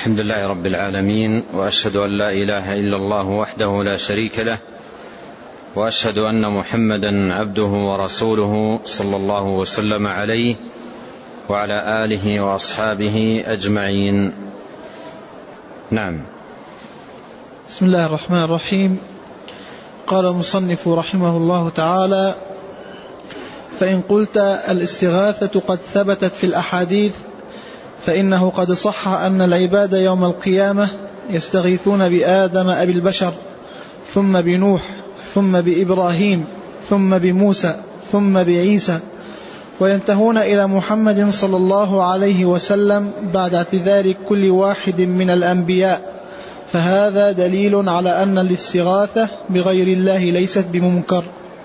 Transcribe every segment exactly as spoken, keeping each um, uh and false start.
الحمد لله رب العالمين، وأشهد أن لا إله إلا الله وحده لا شريك له، وأشهد أن محمدا عبده ورسوله صلى الله وسلم عليه وعلى آله وأصحابه أجمعين. نعم. بسم الله الرحمن الرحيم. قال المصنف رحمه الله تعالى: فإن قلت الاستغاثة قد ثبتت في الأحاديث، فإنه قد صح أن العباد يوم القيامة يستغيثون بآدم أبي البشر، ثم بنوح، ثم بإبراهيم، ثم بموسى، ثم بعيسى، وينتهون إلى محمد صلى الله عليه وسلم بعد اعتذار كل واحد من الأنبياء، فهذا دليل على أن الاستغاثة بغير الله ليست بمنكر.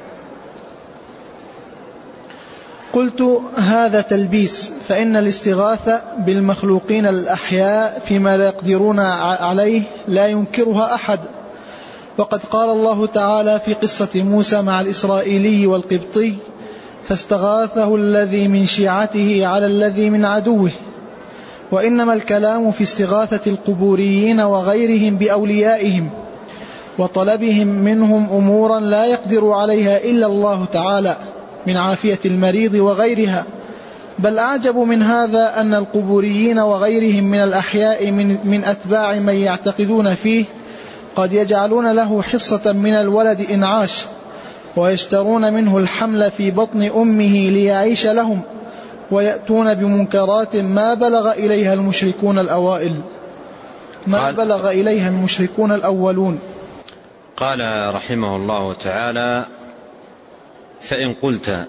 قلت: هذا تلبيس، فإن الاستغاثة بالمخلوقين الأحياء فيما لا يقدرون عليه لا ينكرها أحد، وقد قال الله تعالى في قصة موسى مع الإسرائيلي والقبطي: فاستغاثه الذي من شيعته على الذي من عدوه. وإنما الكلام في استغاثة القبوريين وغيرهم بأوليائهم وطلبهم منهم أمورا لا يقدر عليها إلا الله تعالى من عافية المريض وغيرها. بل أعجب من هذا أن القبوريين وغيرهم من الأحياء من, من أتباع من يعتقدون فيه قد يجعلون له حصة من الولد إن عاش، ويشترون منه الحمل في بطن أمه ليعيش لهم، ويأتون بمنكرات ما بلغ إليها المشركون الأوائل ما بلغ إليها المشركون الأولون. قال رحمه الله تعالى: فإن قلت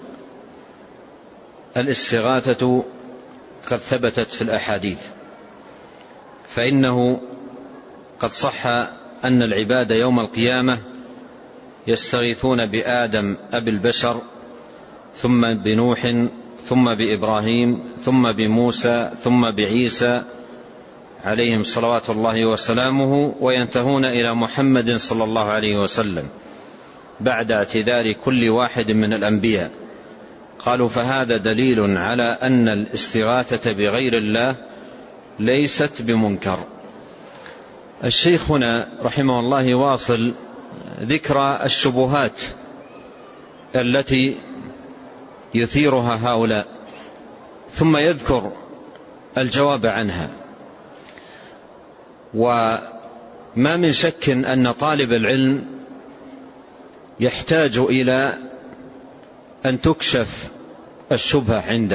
الاستغاثة قد ثبتت في الأحاديث، فإنه قد صح أن العباد يوم القيامة يستغيثون بآدم أبي البشر، ثم بنوح، ثم بإبراهيم، ثم بموسى، ثم بعيسى عليهم صلوات الله وسلامه، وينتهون إلى محمد صلى الله عليه وسلم بعد اعتذار كل واحد من الأنبياء. قالوا: فهذا دليل على أن الاستغاثة بغير الله ليست بمنكر. الشيخ هنا رحمه الله يواصل ذكر الشبهات التي يثيرها هؤلاء، ثم يذكر الجواب عنها. وما من شك أن طالب العلم يحتاج إلى أن تكشف الشبهة عنده،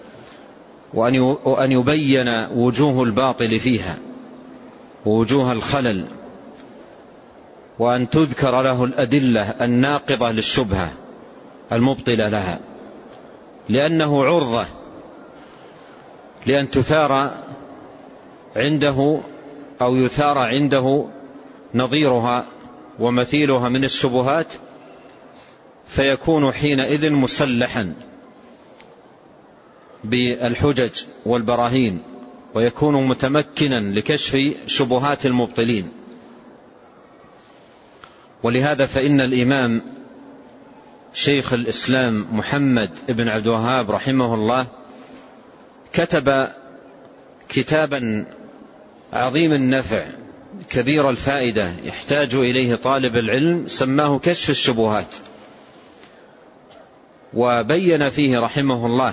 وأن يبين وجوه الباطل فيها ووجوه الخلل، وأن تذكر له الأدلة الناقضة للشبهة المبطلة لها، لأنه عرضة لأن تثار عنده أو يثار عنده نظيرها ومثيلها من الشبهات، فيكون حينئذ مسلحا بالحجج والبراهين، ويكون متمكنا لكشف شبهات المبطلين. ولهذا فإن الإمام شيخ الإسلام محمد بن عبد الوهاب رحمه الله كتب كتابا عظيم النفع كبير الفائدة يحتاج إليه طالب العلم، سماه كشف الشبهات، وبين فيه رحمه الله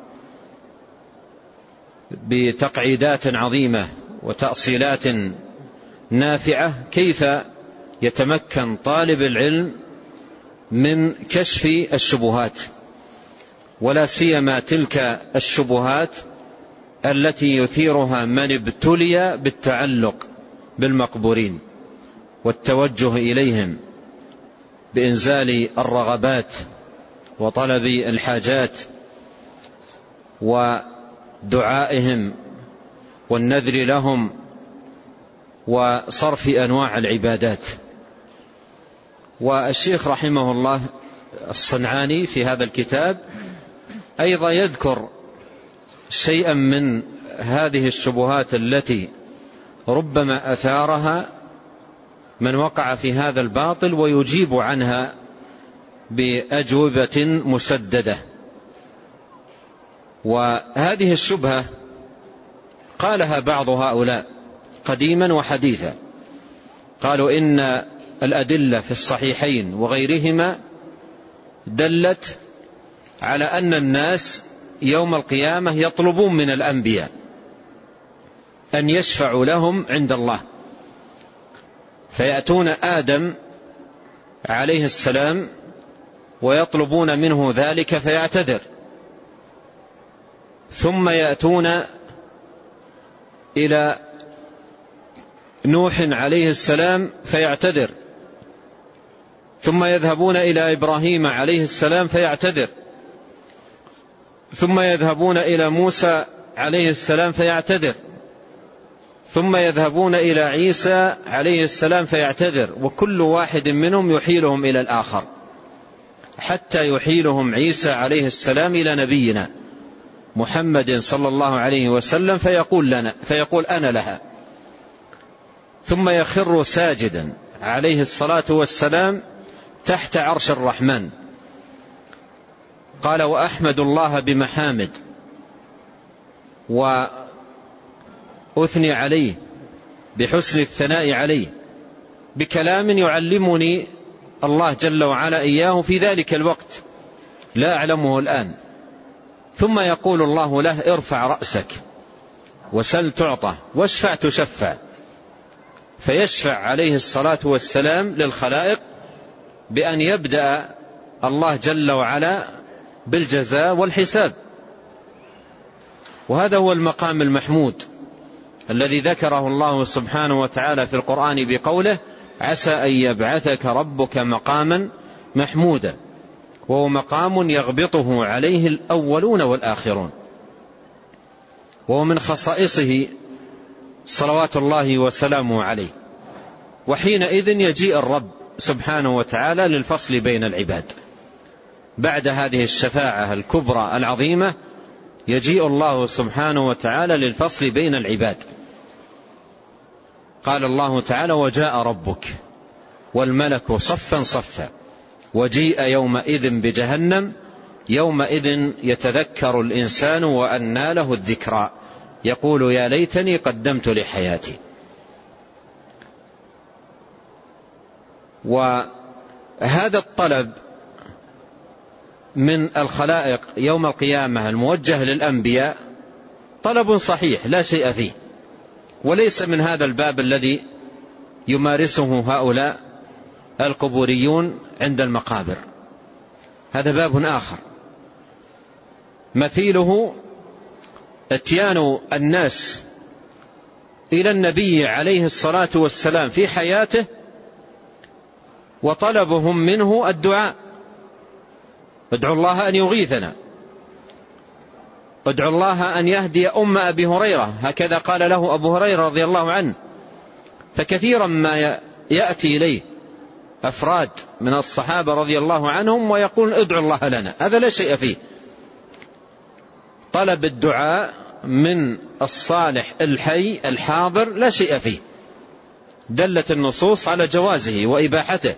بتقعيدات عظيمة وتأصيلات نافعة كيف يتمكن طالب العلم من كشف الشبهات، ولا سيما تلك الشبهات التي يثيرها من ابتلي بالتعلق بالمقبورين والتوجه إليهم بإنزال الرغبات وطلب الحاجات ودعائهم والنذر لهم وصرف أنواع العبادات. والشيخ رحمه الله الصنعاني في هذا الكتاب أيضا يذكر شيئا من هذه الشبهات التي ربما أثارها من وقع في هذا الباطل، ويجيب عنها بأجوبة مسددة. وهذه الشبهة قالها بعض هؤلاء قديما وحديثا. قالوا إن الأدلة في الصحيحين وغيرهما دلت على أن الناس يوم القيامة يطلبون من الأنبياء أن يشفعوا لهم عند الله، فيأتون آدم عليه السلام ويطلبون منه ذلك فيعتذر، ثم يأتون إلى نوح عليه السلام فيعتذر، ثم يذهبون إلى إبراهيم عليه السلام فيعتذر، ثم يذهبون إلى موسى عليه السلام فيعتذر، ثم يذهبون إلى عيسى عليه السلام فيعتذر، وكل واحد منهم يحيلهم إلى الآخر حتى يحيلهم عيسى عليه السلام إلى نبينا محمد صلى الله عليه وسلم فيقول لنا فيقول أنا لها، ثم يخر ساجدا عليه الصلاة والسلام تحت عرش الرحمن. قال وأحمد الله بمحامد وأثني عليه بحسن الثناء عليه بكلام يعلمني الله جل وعلا إياه في ذلك الوقت لا أعلمه الآن. ثم يقول الله له ارفع رأسك وسل تعطى واشفع تشفع، فيشفع عليه الصلاة والسلام للخلائق بأن يبدأ الله جل وعلا بالجزاء والحساب. وهذا هو المقام المحمود الذي ذكره الله سبحانه وتعالى في القرآن بقوله عسى أن يبعثك ربك مقاما محمودا، وهو مقام يغبطه عليه الأولون والآخرون، وهو من خصائصه صلوات الله وسلامه عليه. وحينئذ يجيء الرب سبحانه وتعالى للفصل بين العباد بعد هذه الشفاعة الكبرى العظيمة، يجيء الله سبحانه وتعالى للفصل بين العباد. قال الله تعالى وجاء ربك والملك صفا صفا وجيء يومئذ بجهنم يومئذ يتذكر الإنسان وأنى له الذكرى يقول يا ليتني قدمت لحياتي. وهذا الطلب من الخلائق يوم القيامة الموجه للأنبياء طلب صحيح لا شيء فيه، وليس من هذا الباب الذي يمارسه هؤلاء القبوريون عند المقابر، هذا باب آخر. مثيله اتيان الناس إلى النبي عليه الصلاة والسلام في حياته وطلبهم منه الدعاء، ادعوا الله أن يغيثنا، ادعوا الله أن يهدي أم أبي هريرة، هكذا قال له أبو هريرة رضي الله عنه. فكثيرا ما يأتي إليه أفراد من الصحابة رضي الله عنهم ويقول ادعوا الله لنا، هذا لا شيء فيه. طلب الدعاء من الصالح الحي الحاضر لا شيء فيه، دلت النصوص على جوازه وإباحته.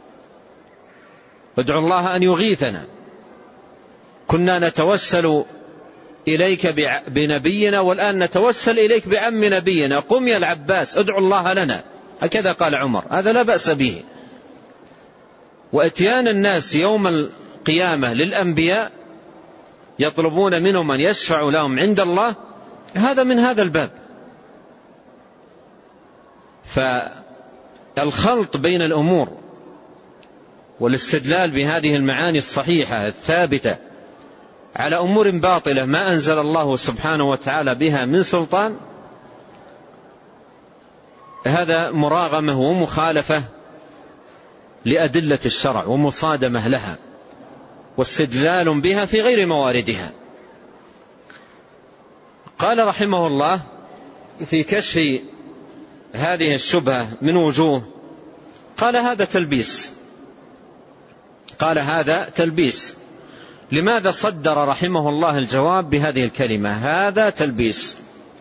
ادعوا الله أن يغيثنا، كنا نتوسل إليك بنبينا والآن نتوسل إليك بعم نبينا، قم يا العباس ادعوا الله لنا، هكذا قال عمر، هذا لا بأس به. واتيان الناس يوم القيامة للأنبياء يطلبون منهم أن يشفعوا لهم عند الله، هذا من هذا الباب. فالخلط بين الأمور والاستدلال بهذه المعاني الصحيحة الثابتة على أمور باطلة ما أنزل الله سبحانه وتعالى بها من سلطان، هذا مراغمة ومخالفة لأدلة الشرع ومصادمة لها واستدلال بها في غير مواردها. قال رحمه الله في كشف هذه الشبهة من وجوه، قال هذا تلبيس، قال هذا تلبيس. لماذا صدر رحمه الله الجواب بهذه الكلمة هذا تلبيس؟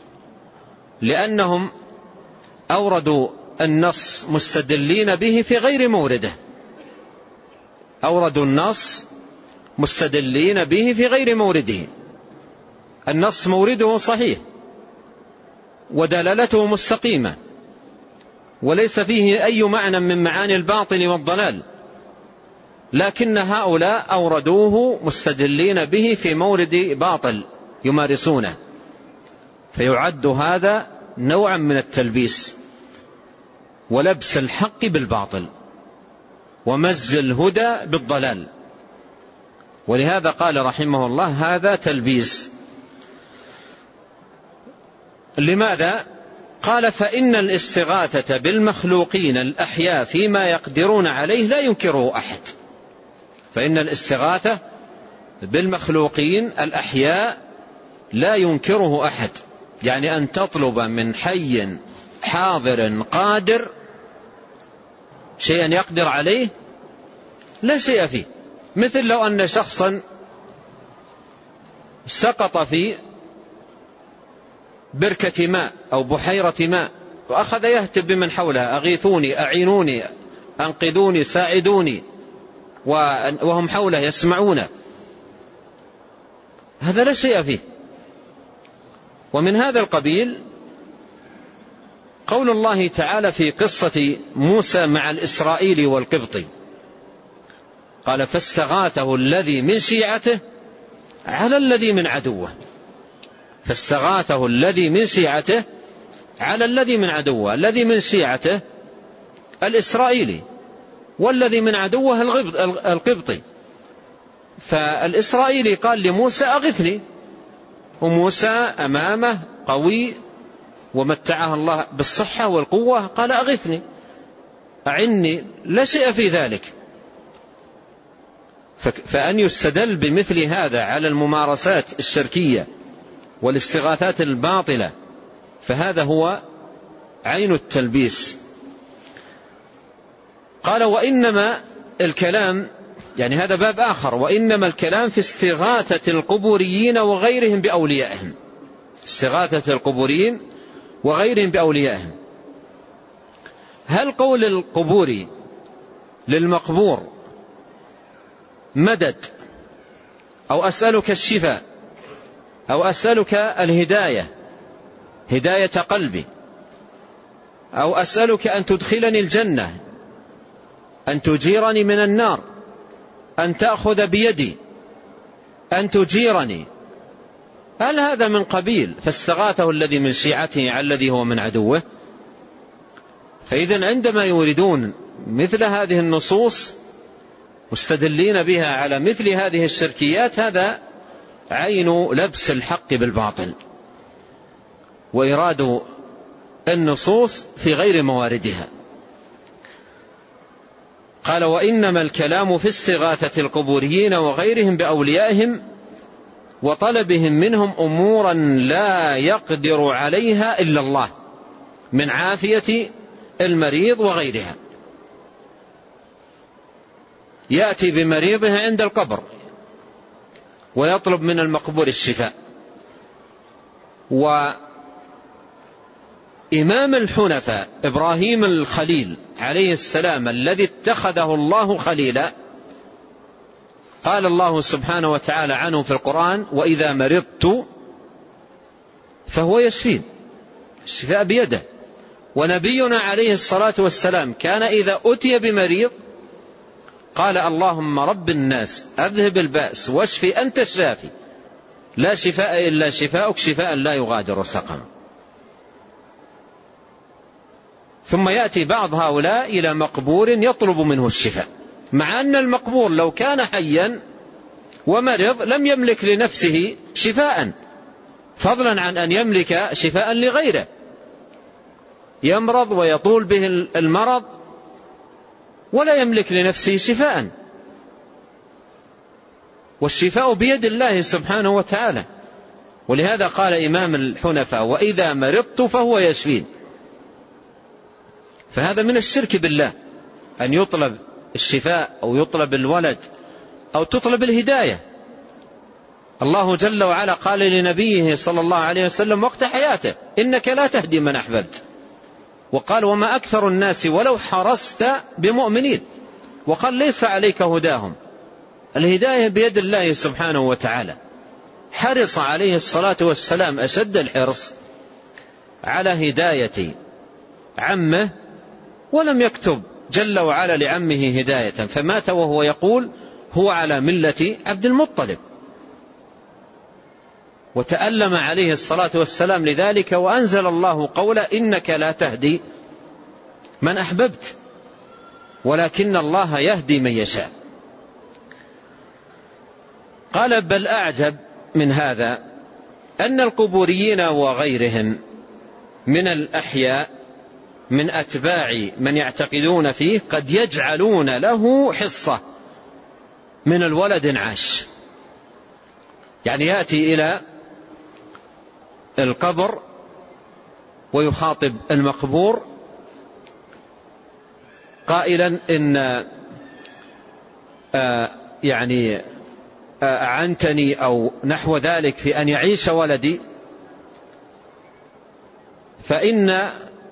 لأنهم أوردوا النص مستدلين به في غير مورده، أوردوا النص مستدلين به في غير مورده. النص مورده صحيح، ودلالته مستقيمة وليس فيه أي معنى من معاني الباطل والضلال، لكن هؤلاء أوردوه مستدلين به في مورد باطل يمارسونه، فيعد هذا نوعا من التلبيس ولبس الحق بالباطل ومزج الهدى بالضلال. ولهذا قال رحمه الله هذا تلبيس. لماذا؟ قال فإن الاستغاثة بالمخلوقين الأحياء فيما يقدرون عليه لا ينكره أحد. فإن الاستغاثة بالمخلوقين الأحياء لا ينكره أحد، يعني أن تطلب من حي حاضر قادر شيئا يقدر عليه لا شيء فيه. مثل لو أن شخصا سقط في بركة ماء أو بحيرة ماء وأخذ يهتف بمن حولها أغيثوني أعينوني أنقذوني ساعدوني وهم حوله يسمعون، هذا لا شيء فيه. ومن هذا القبيل قول الله تعالى في قصة موسى مع الإسرائيلي والقبطي، قال فاستغاثه الذي من شيعته على الذي من عدوه. فاستغاثه الذي من شيعته على الذي من عدوه. الذي من شيعته الإسرائيلي والذي من عدوه القبطي. فالإسرائيلي قال لموسى أغثني، وموسى أمامه قوي ومتعه الله بالصحة والقوة، قال أغثني أعني، لا شيء في ذلك. فأن يستدل بمثل هذا على الممارسات الشركية والاستغاثات الباطلة فهذا هو عين التلبيس. قال وإنما الكلام، يعني هذا باب آخر، وإنما الكلام في استغاثة القبوريين وغيرهم بأوليائهم. استغاثة القبوريين وغيرهم بأوليائهم. هل قول القبوري للمقبور مدد أو أسألك الشفاء أو أسألك الهداية هداية قلبي أو أسألك أن تدخلني الجنة أن تجيرني من النار أن تأخذ بيدي أن تجيرني، هل هذا من قبيل فاستغاثه الذي من شيعته على الذي هو من عدوه؟ فإذن عندما يوردون مثل هذه النصوص مستدلين بها على مثل هذه الشركيات هذا عين لبس الحق بالباطل وإراد النصوص في غير مواردها. قال وإنما الكلام في استغاثة القبوريين وغيرهم بأوليائهم وطلبهم منهم أمورا لا يقدر عليها إلا الله من عافية المريض وغيرها. يأتي بمريضه عند القبر ويطلب من المقبور الشفاء. وإمام الحنفاء إبراهيم الخليل عليه السلام الذي اتخذه الله خليلا قال الله سبحانه وتعالى عنه في القرآن وإذا مرضت فهو يشفين، الشفاء بيده. ونبينا عليه الصلاة والسلام كان إذا أتي بمريض قال اللهم رب الناس أذهب البأس واشفي أنت الشافي لا شفاء إلا شفاءك شفاء لا يغادر سقما. ثم يأتي بعض هؤلاء إلى مقبور يطلب منه الشفاء، مع أن المقبور لو كان حيا ومرض لم يملك لنفسه شفاء، فضلا عن أن يملك شفاء لغيره، يمرض ويطول به المرض ولا يملك لنفسه شفاء، والشفاء بيد الله سبحانه وتعالى. ولهذا قال إمام الحنفاء وإذا مرضت فهو يشفين. فهذا من الشرك بالله أن يطلب الشفاء أو يطلب الولد أو تطلب الهداية. الله جل وعلا قال لنبيه صلى الله عليه وسلم وقت حياته إنك لا تهدي من أحببت، وقال وما أكثر الناس ولو حرصت بمؤمنين، وقال ليس عليك هداهم، الهداية بيد الله سبحانه وتعالى. حرص عليه الصلاة والسلام أشد الحرص على هداية عمه ولم يكتب جل وعلا لعمه هداية، فمات وهو يقول هو على ملة عبد المطلب، وتألم عليه الصلاة والسلام لذلك، وأنزل الله قوله إنك لا تهدي من أحببت ولكن الله يهدي من يشاء. قال بل أعجب من هذا أن القبوريين وغيرهم من الأحياء من أتباع من يعتقدون فيه قد يجعلون له حصة من الولد عاش، يعني يأتي إلى القبر ويخاطب المقبور قائلا إن آه يعني أعنتني أو نحو ذلك في أن يعيش ولدي، فإن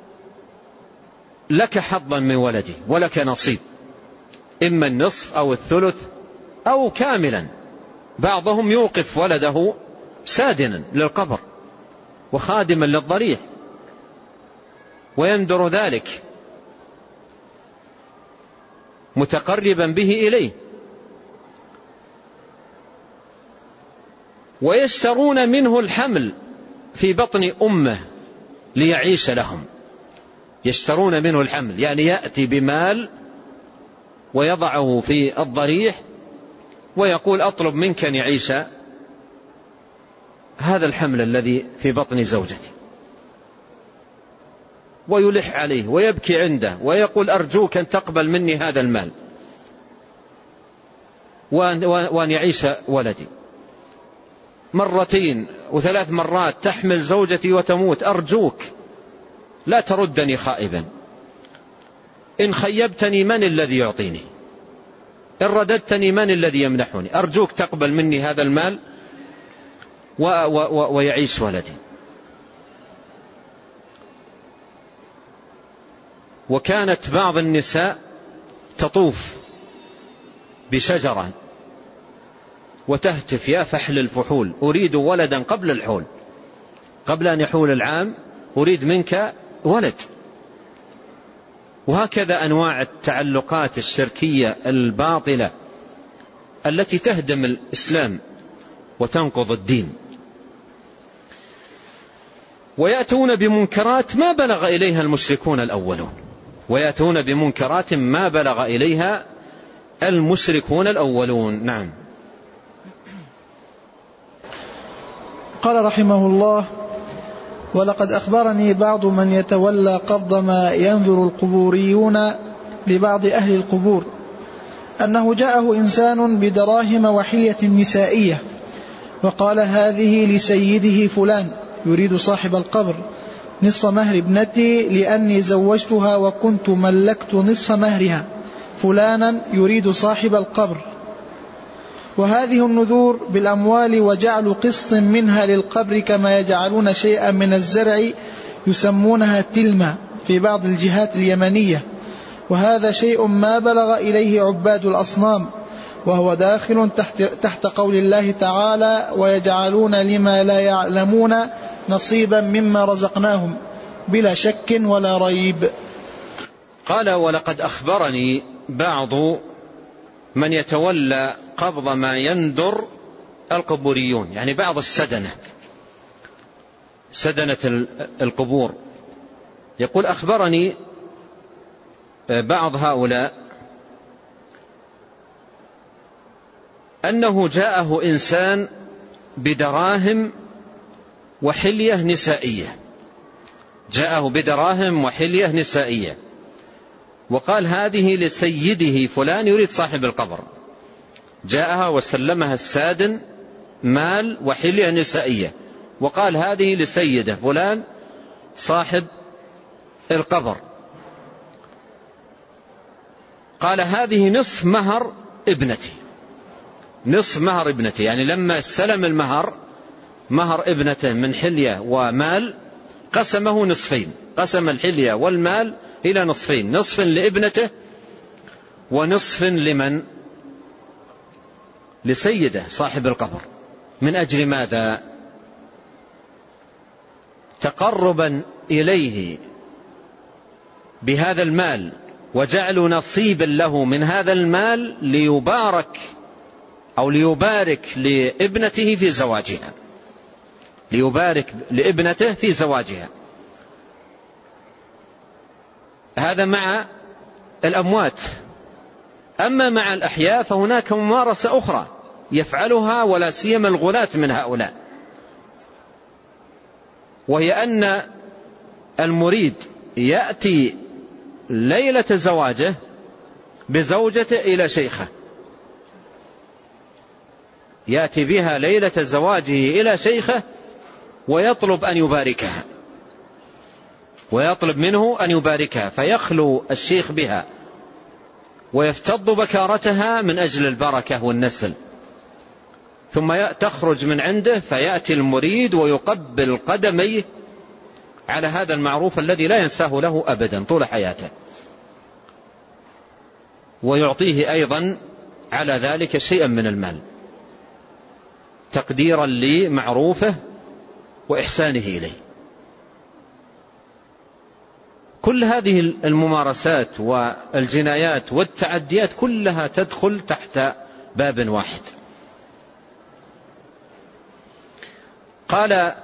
لك حظا من ولدي ولك نصيب، إما النصف أو الثلث أو كاملا. بعضهم يوقف ولده سادنا للقبر وخادما للضريح ويندر ذلك متقربا به إليه، ويشترون منه الحمل في بطن أمه ليعيش لهم، يشترون منه الحمل يعني يأتي بمال ويضعه في الضريح ويقول أطلب منك أن يعيش هذا الحمل الذي في بطن زوجتي، ويلح عليه ويبكي عنده ويقول أرجوك أن تقبل مني هذا المال وأن يعيش ولدي. مرتين وثلاث مرات تحمل زوجتي وتموت، أرجوك لا تردني خائبا، إن خيبتني من الذي يعطيني، إن رددتني من الذي يمنحني، أرجوك تقبل مني هذا المال و و و ويعيش ولدي. وكانت بعض النساء تطوف بشجرة وتهتف يا فحل الفحول أريد ولدا قبل الحول، قبل أن يحول العام أريد منك ولد. وهكذا أنواع التعلقات الشركية الباطلة التي تهدم الإسلام وتنقض الدين. ويأتون بمنكرات ما بلغ إليها المشركون الأولون، ويأتون بمنكرات ما بلغ إليها المشركون الأولون. نعم. قال رحمه الله: ولقد أخبرني بعض من يتولى قبض ما ينذر القبوريون لبعض أهل القبور أنه جاءه إنسان بدراهم وحلية نسائية وقال هذه لسيده فلان يريد صاحب القبر نصف مهر ابنتي لأني زوجتها وكنت ملكت نصف مهرها فلانا يريد صاحب القبر. وهذه النذور بالأموال وجعل قسط منها للقبر كما يجعلون شيئا من الزرع يسمونها تلمة في بعض الجهات اليمنية، وهذا شيء ما بلغ إليه عباد الأصنام، وهو داخل تحت, تحت قول الله تعالى ويجعلون لما لا يعلمون نصيبا مما رزقناهم بلا شك ولا ريب. قال: ولقد أخبرني بعض من يتولى قبض ما يندر القبوريون، يعني بعض السدنة سدنة القبور، يقول أخبرني بعض هؤلاء أنه جاءه إنسان بدراهم وحلية نسائية، جاءه بدراهم وحلية نسائية وقال هذه لسيده فلان يريد صاحب القبر، جاءها وسلمها السادن مال وحلية نسائية وقال هذه لسيده فلان صاحب القبر، قال هذه نصف مهر ابنتي، نصف مهر ابنتي، يعني لما استلم المهر مهر ابنته من حلية ومال قسمه نصفين، قسم الحلية والمال إلى نصفين، نصف لابنته ونصف لمن؟ لسيده صاحب القبر. من أجل ماذا؟ تقربا إليه بهذا المال وجعلوا نصيبا له من هذا المال ليبارك أو ليبارك لابنته في زواجها، ليبارك لابنته في زواجها. هذا مع الأموات. أما مع الأحياء فهناك ممارسة أخرى يفعلها ولا سيما الغلاة من هؤلاء، وهي أن المريد يأتي ليلة زواجه بزوجته إلى شيخه، يأتي بها ليلة زواجه إلى شيخه ويطلب أن يباركها، ويطلب منه أن يباركها، فيخلو الشيخ بها ويفتض بكارتها من أجل البركة والنسل، ثم تخرج من عنده فيأتي المريد ويقبل قدميه على هذا المعروف الذي لا ينساه له أبدا طول حياته، ويعطيه أيضا على ذلك شيئا من المال تقديرا لمعروفه وإحسانه إليه. كل هذه الممارسات والجنايات والتعديات كلها تدخل تحت باب واحد. قال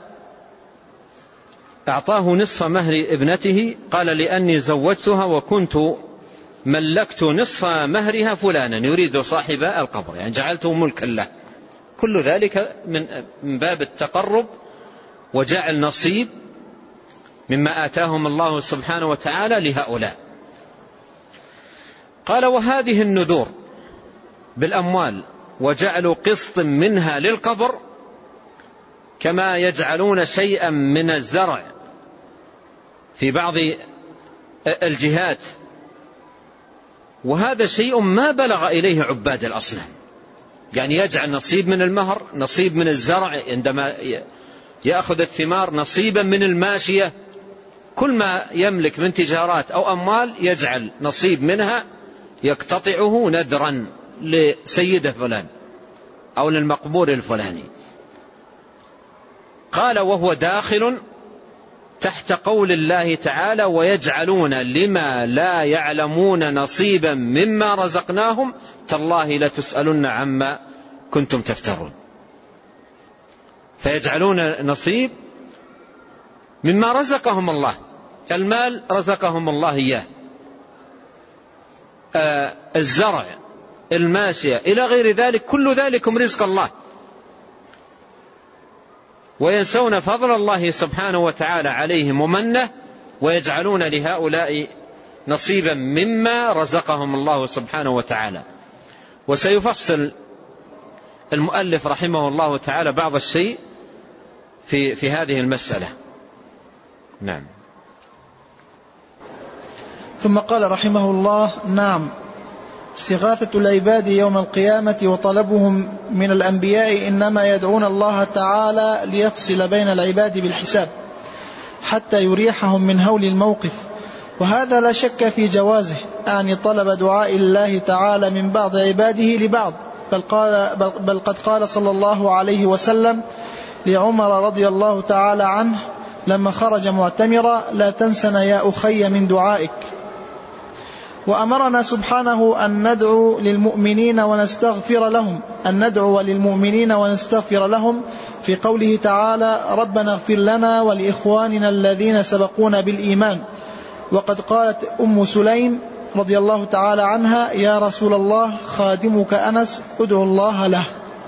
أعطاه نصف مهر ابنته، قال لأني زوجتها وكنت ملكت نصف مهرها فلانا، يريد صاحب القبر، يعني جعلته ملكا له. كل ذلك من باب التقرب وجعل نصيب مما آتاهم الله سبحانه وتعالى لهؤلاء. قال وهذه النذور بالأموال وجعلوا قسط منها للقبر كما يجعلون شيئا من الزرع في بعض الجهات، وهذا شيء ما بلغ إليه عباد الأصنام، يعني يجعل نصيب من المهر، نصيب من الزرع عندما يأخذ الثمار، نصيبا من الماشية، كل ما يملك من تجارات أو أموال يجعل نصيب منها يقتطعه نذرا لسيده فلان أو للمقبور الفلاني. قال وهو داخل تحت قول الله تعالى ويجعلون لما لا يعلمون نصيبا مما رزقناهم تالله لتسألن عما كنتم تفترون. فيجعلون نصيب مما رزقهم الله، المال رزقهم الله إياه، آه الزرع، الماشية، إلى غير ذلك، كل ذلكم رزق الله، وينسون فضل الله سبحانه وتعالى عليهم ومنه، ويجعلون لهؤلاء نصيبا مما رزقهم الله سبحانه وتعالى. وسيفصل المؤلف رحمه الله تعالى بعض الشيء في, في هذه المسألة. نعم. ثم قال رحمه الله: نعم، استغاثة العباد يوم القيامة وطلبهم من الأنبياء إنما يدعون الله تعالى ليفصل بين العباد بالحساب حتى يريحهم من هول الموقف، وهذا لا شك في جوازه، أعني طلب دعاء الله تعالى من بعض عباده لبعض، بل, قال بل, بل قد قال صلى الله عليه وسلم لعمر رضي الله تعالى عنه لما خرج معتمرا: لا تنسنا يا أخي من دعائك. وأمرنا سبحانه أن ندعو للمؤمنين ونستغفر لهم أن ندعو للمؤمنين ونستغفر لهم في قوله تعالى: ربنا اغفر لنا ولإخواننا الذين سبقونا بالإيمان. وقد قالت أم سليم رضي الله تعالى عنها: يا رسول الله خادمك أنس ادعو الله له.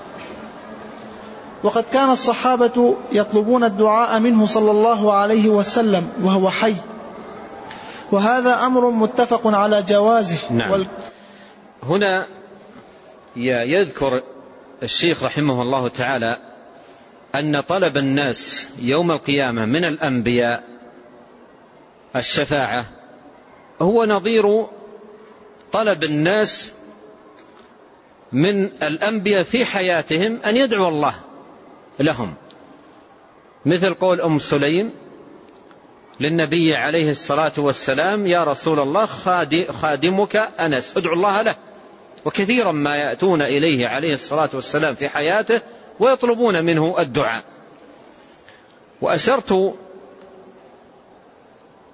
وقد كان الصحابة يطلبون الدعاء منه صلى الله عليه وسلم وهو حي، وهذا أمر متفق على جوازه. نعم. وال... هنا يذكر الشيخ رحمه الله تعالى أن طلب الناس يوم القيامة من الأنبياء الشفاعة هو نظير طلب الناس من الأنبياء في حياتهم أن يدعو الله لهم، مثل قول أم سليم للنبي عليه الصلاة والسلام: يا رسول الله خادمك أنس ادعو الله له. وكثيرا ما يأتون إليه عليه الصلاة والسلام في حياته ويطلبون منه الدعاء. وأشرت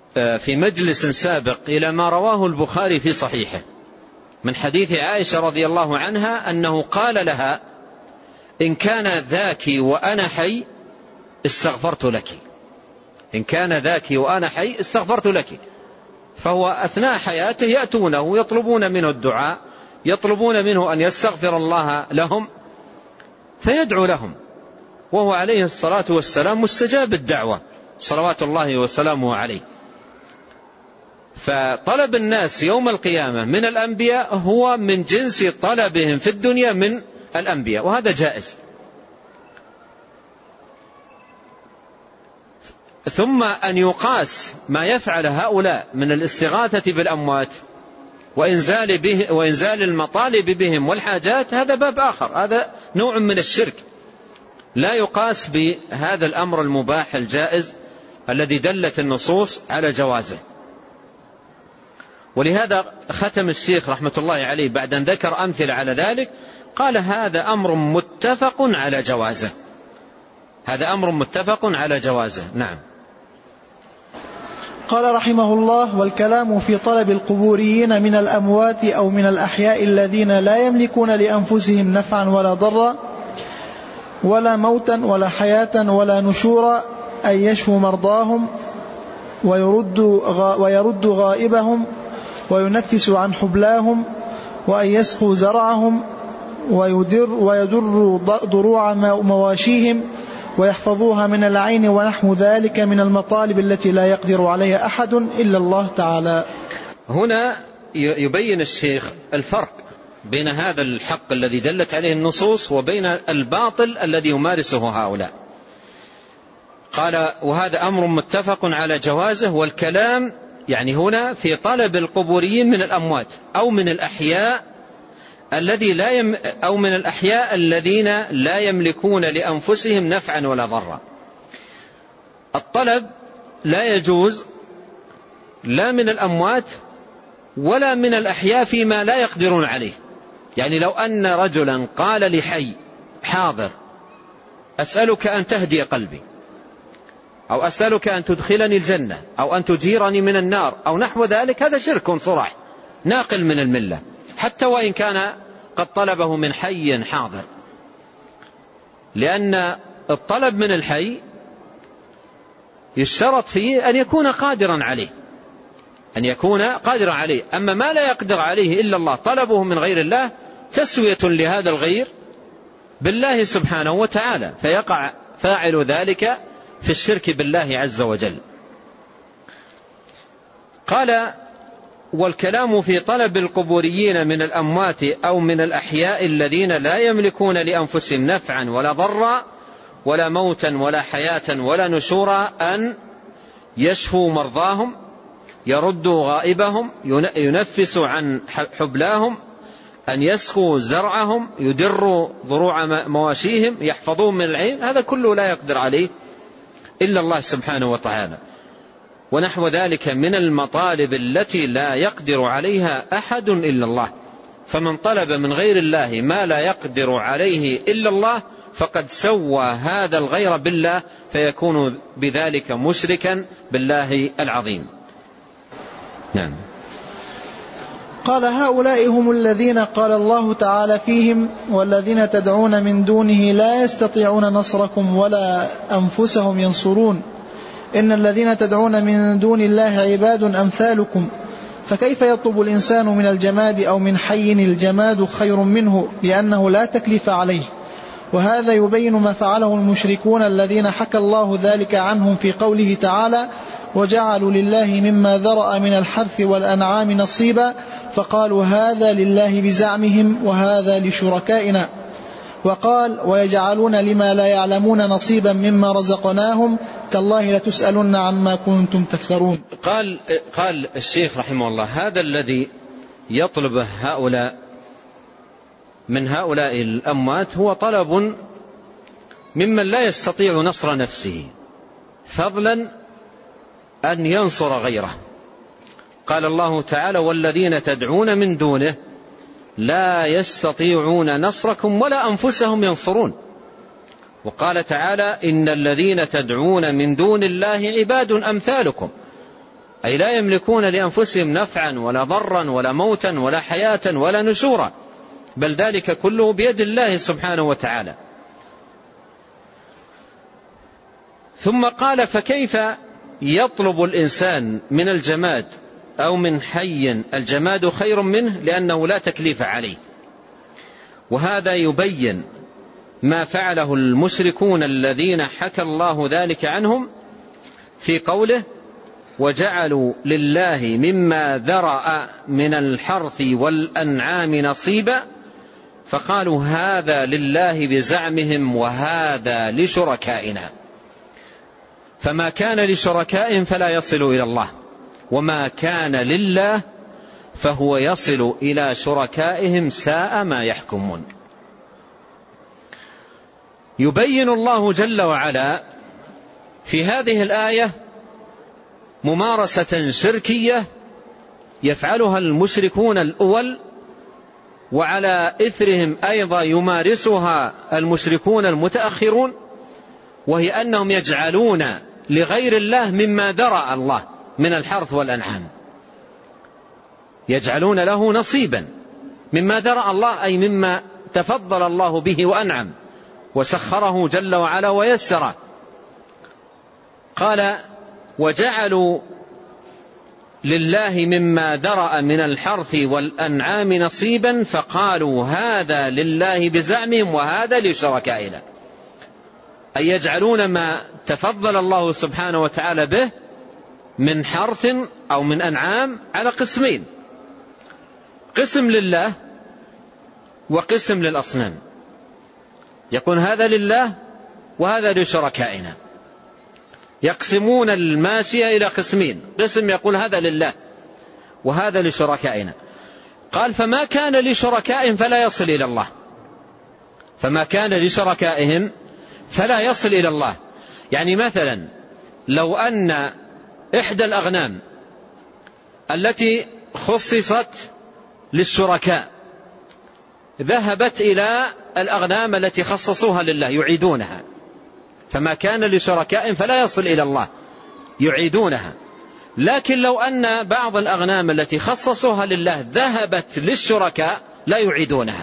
في مجلس سابق إلى ما رواه البخاري في صحيحه من حديث عائشة رضي الله عنها أنه قال لها: إن كان ذاك وأنا حي استغفرت لك، إن كان ذاك وأنا حي استغفرت لك. فهو أثناء حياته يأتونه يطلبون منه الدعاء، يطلبون منه أن يستغفر الله لهم فيدعو لهم، وهو عليه الصلاة والسلام مستجاب الدعوة صلوات الله وسلامه عليه. فطلب الناس يوم القيامة من الأنبياء هو من جنس طلبهم في الدنيا من الأنبياء، وهذا جائز. ثم أن يقاس ما يفعل هؤلاء من الاستغاثة بالأموات وإنزال, به وإنزال المطالب بهم والحاجات، هذا باب آخر، هذا نوع من الشرك، لا يقاس بهذا الأمر المباح الجائز الذي دلت النصوص على جوازه. ولهذا ختم الشيخ رحمة الله عليه بعد أن ذكر أمثلة على ذلك قال: هذا أمر متفق على جوازه، هذا أمر متفق على جوازه. نعم. قال رحمه الله: والكلام في طلب القبوريين من الأموات أو من الأحياء الذين لا يملكون لأنفسهم نفعا ولا ضرا ولا موتا ولا حياة ولا نشورا أن يشفوا مرضاهم ويرد, غا ويرد غائبهم وينفس عن حبلاهم وأن يسقوا زرعهم ويدر, ويدر ضروع مواشيهم ويحفظوها من العين ونحو ذلك من المطالب التي لا يقدر عليها أحد إلا الله تعالى. هنا يبين الشيخ الفرق بين هذا الحق الذي دلت عليه النصوص وبين الباطل الذي يمارسه هؤلاء. قال: وهذا أمر متفق على جوازه، والكلام يعني هنا في طلب القبوريين من الأموات أو من الأحياء الذي لا يم أو من الأحياء الذين لا يملكون لأنفسهم نفعا ولا ضرا. الطلب لا يجوز لا من الأموات ولا من الأحياء فيما لا يقدرون عليه. يعني لو أن رجلا قال لحي حاضر: أسألك أن تهدي قلبي، أو أسألك أن تدخلني الجنة، أو أن تجيرني من النار، أو نحو ذلك، هذا شرك صراح ناقل من الملة، حتى وإن كان قد طلبه من حي حاضر، لأن الطلب من الحي يشترط فيه أن يكون قادرا عليه، أن يكون قادرا عليه. أما ما لا يقدر عليه إلا الله طلبه من غير الله تسوية لهذا الغير بالله سبحانه وتعالى، فيقع فاعل ذلك في الشرك بالله عز وجل. قال: والكلام في طلب القبوريين من الأموات أو من الأحياء الذين لا يملكون لأنفسهم نفعا ولا ضرا ولا موتا ولا حياة ولا نشورا أن يشفوا مرضاهم، يردوا غائبهم، ينفسوا عن حبلاهم، أن يسقوا زرعهم، يدروا ضروع مواشيهم، يحفظون من العين، هذا كله لا يقدر عليه إلا الله سبحانه وتعالى. ونحو ذلك من المطالب التي لا يقدر عليها أحد إلا الله. فمن طلب من غير الله ما لا يقدر عليه إلا الله فقد سوى هذا الغير بالله، فيكون بذلك مشركا بالله العظيم. نعم. قال: هؤلاء هم الذين قال الله تعالى فيهم: والذين تدعون من دونه لا يستطيعون نصركم ولا أنفسهم ينصرون، إن الذين تدعون من دون الله عباد أمثالكم، فكيف يطلب الإنسان من الجماد أو من حي الجماد خير منه لأنه لا تكليف عليه. وهذا يبين ما فعله المشركون الذين حكى الله ذلك عنهم في قوله تعالى: وجعلوا لله مما ذرأ من الحرث والأنعام نصيبا فقالوا هذا لله بزعمهم وهذا لشركائنا. وقال: ويجعلون لما لا يعلمون نصيبا مما رزقناهم تالله لتسألن عما كنتم تفترون. قال, قال الشيخ رحمه الله: هذا الذي يطلبه هؤلاء من هؤلاء الأموات هو طلب ممن لا يستطيع نصر نفسه، فضلا أن ينصر غيره. قال الله تعالى: والذين تدعون من دونه لا يستطيعون نصركم ولا أنفسهم ينصرون. وقال تعالى: إن الذين تدعون من دون الله عباد أمثالكم. أي لا يملكون لأنفسهم نفعا ولا ضرا ولا موتا ولا حياة ولا نشورا، بل ذلك كله بيد الله سبحانه وتعالى. ثم قال: فكيف يطلب الإنسان من الجماد أو من حي الجماد خير منه لأنه لا تكليف عليه. وهذا يبين ما فعله المشركون الذين حكى الله ذلك عنهم في قوله: وجعلوا لله مما ذرأ من الحرث والأنعام نصيبا فقالوا هذا لله بزعمهم وهذا لشركائنا. فما كان لشركائهم فلا يصل إلى الله، وما كان لله فهو يصل إلى شركائهم، ساء ما يحكمون. يبين الله جل وعلا في هذه الآية ممارسة شركية يفعلها المشركون الأول، وعلى إثرهم أيضا يمارسها المشركون المتأخرون، وهي أنهم يجعلون لغير الله مما ذرأ الله من الحرث والأنعام، يجعلون له نصيبا مما ذرأ الله، أي مما تفضل الله به وأنعم وسخره جل وعلا ويسره. قال: وجعلوا لله مما ذرأ من الحرث والأنعام نصيبا فقالوا هذا لله بزعمهم وهذا لشركائنا، أي يجعلون ما تفضل الله سبحانه وتعالى به من حرث أو من أنعام على قسمين: قسم لله وقسم للأصنام، يكون هذا لله وهذا لشركائنا. يقسمون الماشية إلى قسمين: قسم يقول هذا لله وهذا لشركائنا. قال: فما كان لشركائهم فلا يصل إلى الله، فما كان لشركائهم فلا يصل إلى الله. يعني مثلا لو أن إحدى الأغنام التي خصصت للشركاء ذهبت إلى الأغنام التي خصصوها لله يعيدونها، فما كان لشركائهم فلا يصل إلى الله، يعيدونها. لكن لو أن بعض الأغنام التي خصصوها لله ذهبت للشركاء لا يعيدونها،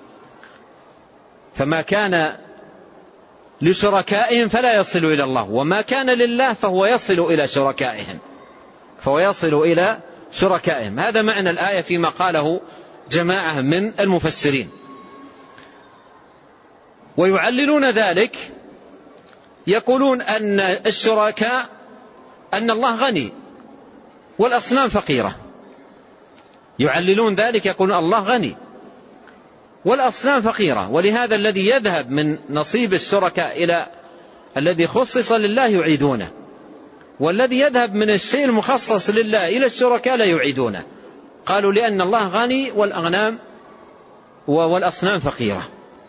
فما كان لشركائهم فلا يصل إلى الله، وما كان لله فهو يصل إلى شركائهم، فهو يصل إلى شركائهم. هذا معنى الآية فيما قاله جماعة من المفسرين. ويعللون ذلك يقولون أن الشركاء أن الله غني والأصنام فقيرة، يعللون ذلك يقولون الله غني والأصنام فقيرة، ولهذا الذي يذهب من نصيب الشركاء إلى الذي خصص لله يعيدونه، والذي يذهب من الشيء المخصص لله إلى الشركاء لا يعيدونه. قالوا لأن الله غني والأغنام والأصنام فقيرة.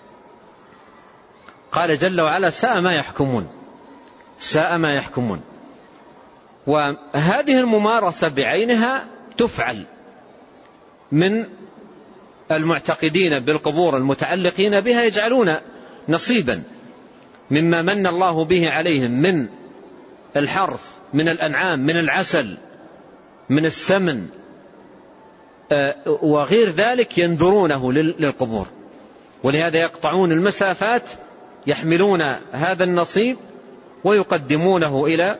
قال جل وعلا: ساء ما يحكمون، ساء ما يحكمون. وهذه الممارسة بعينها تفعل من المعتقدين بالقبور المتعلقين بها، يجعلون نصيبا مما من الله به عليهم من الحرث، من الأنعام، من العسل، من السمن وغير ذلك، ينذرونه للقبور. ولهذا يقطعون المسافات يحملون هذا النصيب ويقدمونه إلى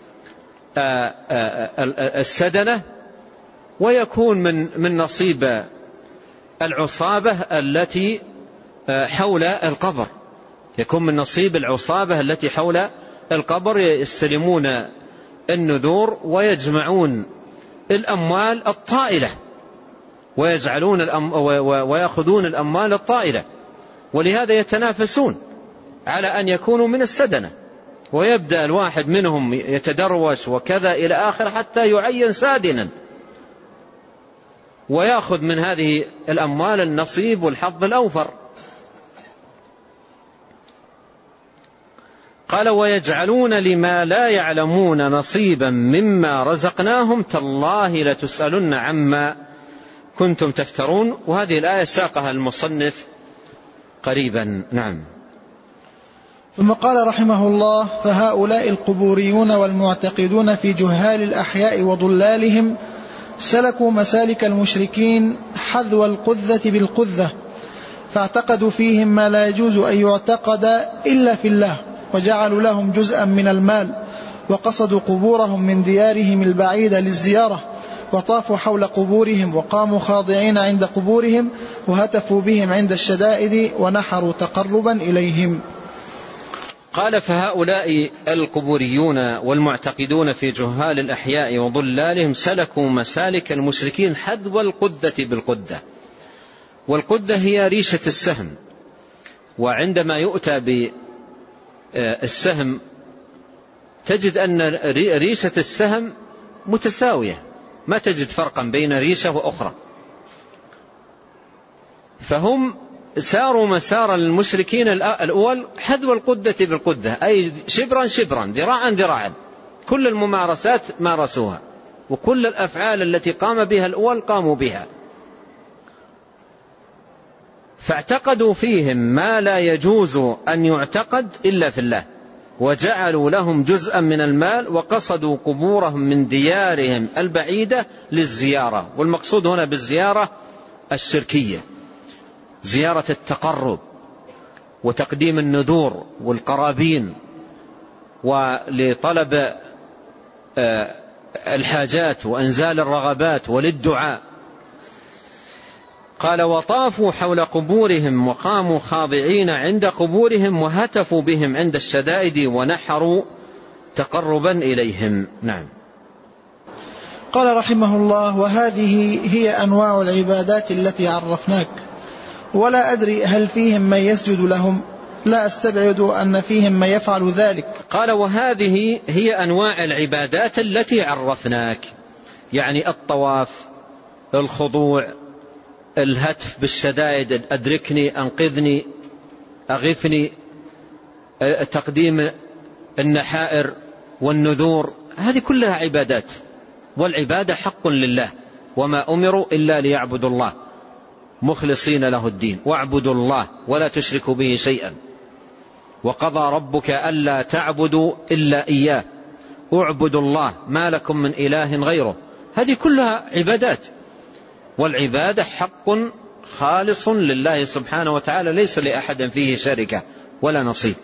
السدنة، ويكون من من نصيب العصابة التي حول القبر، يكون من نصيب العصابة التي حول القبر، يستلمون النذور ويجمعون الأموال الطائلة، ويجعلون الأم ويأخذون الأموال الطائلة. ولهذا يتنافسون على أن يكونوا من السدنة، ويبدأ الواحد منهم يتدروش وكذا إلى آخر حتى يعين سادنا، ويأخذ من هذه الأموال النصيب والحظ الأوفر. قال: ويجعلون لما لا يعلمون نصيبا مما رزقناهم تالله لتسألن عما كنتم تفترون. وهذه الآية ساقها المصنف قريبا. نعم. ثم قال رحمه الله: فهؤلاء القبوريون والمعتقدون في جهال الأحياء وضلالهم سلكوا مسالك المشركين حذو القذة بالقذة، فاعتقدوا فيهم ما لا يجوز أن يعتقد إلا في الله، وجعلوا لهم جزءا من المال، وقصدوا قبورهم من ديارهم البعيدة للزيارة، وطافوا حول قبورهم، وقاموا خاضعين عند قبورهم، وهتفوا بهم عند الشدائد، ونحروا تقربا إليهم. قال: فهؤلاء القبوريون والمعتقدون في جهال الأحياء وضلالهم سلكوا مسالك المشركين حذو القذة بالقذة. والقذة هي ريشة السهم، وعندما يؤتى بالسهم تجد أن ريشة السهم متساوية، ما تجد فرقا بين ريشة وأخرى. فهم ساروا مسار المشركين الأول حذو القذة بالقذة، أي شبرا شبرا، ذراعا ذراعا. كل الممارسات مارسوها، وكل الأفعال التي قام بها الأول قاموا بها. فاعتقدوا فيهم ما لا يجوز أن يعتقد إلا في الله، وجعلوا لهم جزءا من المال، وقصدوا قبورهم من ديارهم البعيدة للزيارة. والمقصود هنا بالزيارة الشركية، زيارة التقرب وتقديم النذور والقرابين، ولطلب الحاجات وإنزال الرغبات وللدعاء. قال: وطافوا حول قبورهم، وقاموا خاضعين عند قبورهم، وهتفوا بهم عند الشدائد، ونحروا تقربا إليهم. نعم. قال رحمه الله: وهذه هي أنواع العبادات التي عرفناك، ولا أدري هل فيهم من يسجد لهم، لا أستبعد أن فيهم من يفعل ذلك. قال: وهذه هي أنواع العبادات التي عرفناك، يعني الطواف، الخضوع، الهتف بالشدائد، أدركني، أنقذني، أغثني، تقديم النحائر والنذور، هذه كلها عبادات. والعبادة حق لله، وما أمروا إلا ليعبدوا الله مخلصين له الدين، واعبدوا الله ولا تشركوا به شيئا، وقضى ربك ألا تعبدوا إلا إياه، اعبدوا الله ما لكم من إله غيره. هذه كلها عبادات، والعبادة حق خالص لله سبحانه وتعالى، ليس لأحد فيه شركة ولا نصيب.